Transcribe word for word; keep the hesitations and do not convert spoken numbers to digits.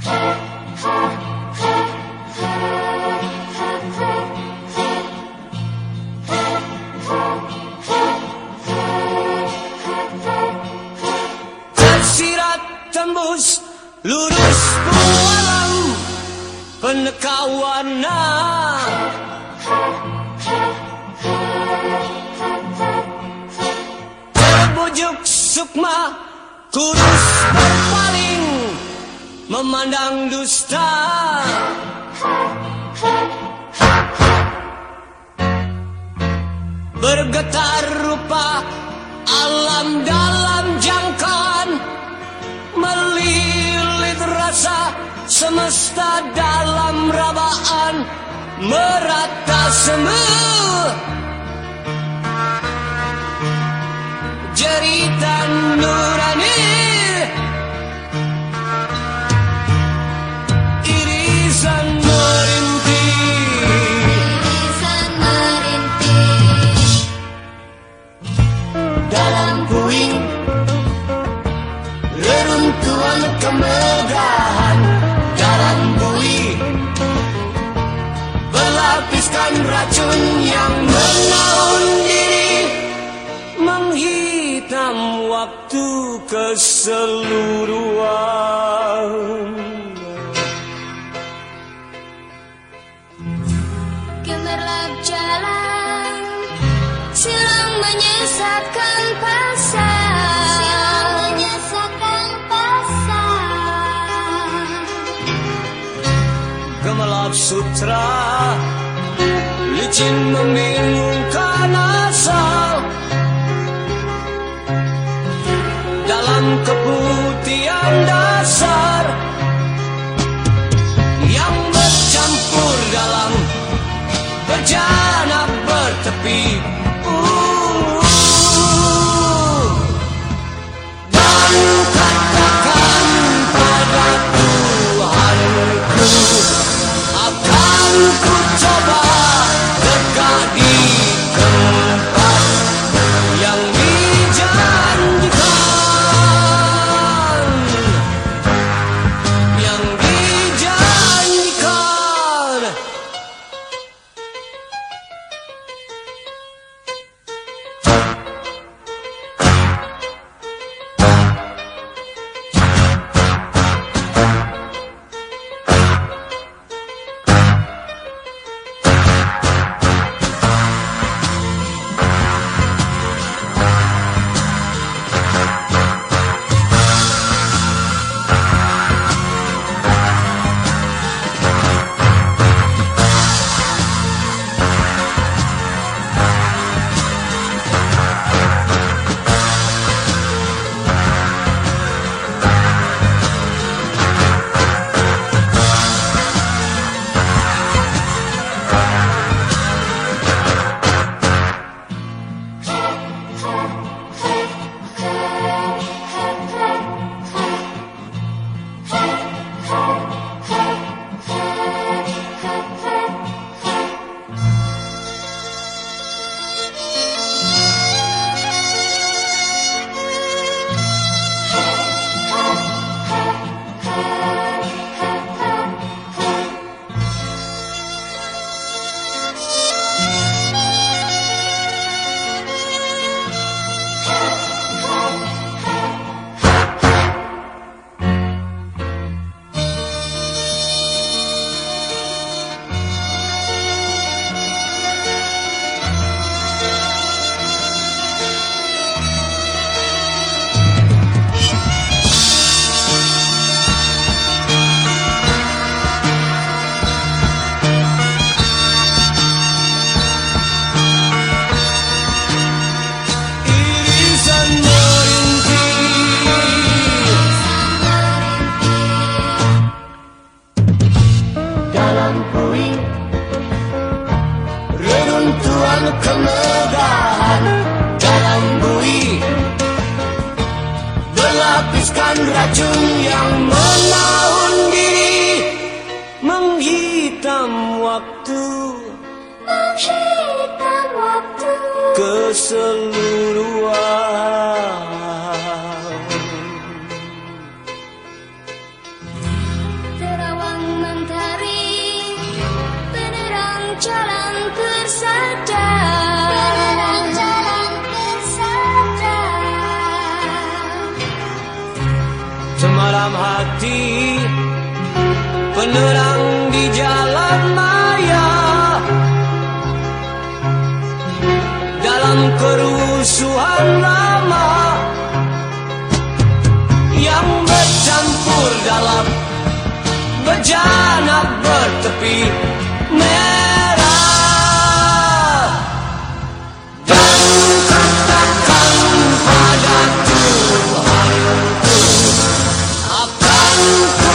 Tersirat tembus lurus pualam peneka warna, terbujuk sukma kurus berpaling memandang dusta. Bergetar rupa alam dalam jangkauan, melilit rasa semesta dalam rabaan, merata semu jeritan nurani, irisan merintih, irisan merintih dalam puing reruntuhan kemegahan, dalam bui berlapiskan racun yang menaun diri, menghitam waktu keseluruhan. Gemerlap jalan, silang menyesatkan pasar, silang menyesatkan pasar. Gemerlap sutra, licin membingungkan asal, dalam keputihan dasar yang bercampur dalam berjana bertepi. Uh, dan katakan pada Tuhanku, akan ku coba dekat di tempat yang dijanjikan, yang dijanjikan. kemegahan dalam bui, berlapiskan racun yang menaun diri, menghitam waktu, menghitam waktu keseluruhan. jalan tersadar, penerang jalan tersadar. Semalam hati penerang di jalan maya, dalam kerusuhan lama yang bercampur dalam bejana bertepi merah. Dan katakan pada Tuhanku, akan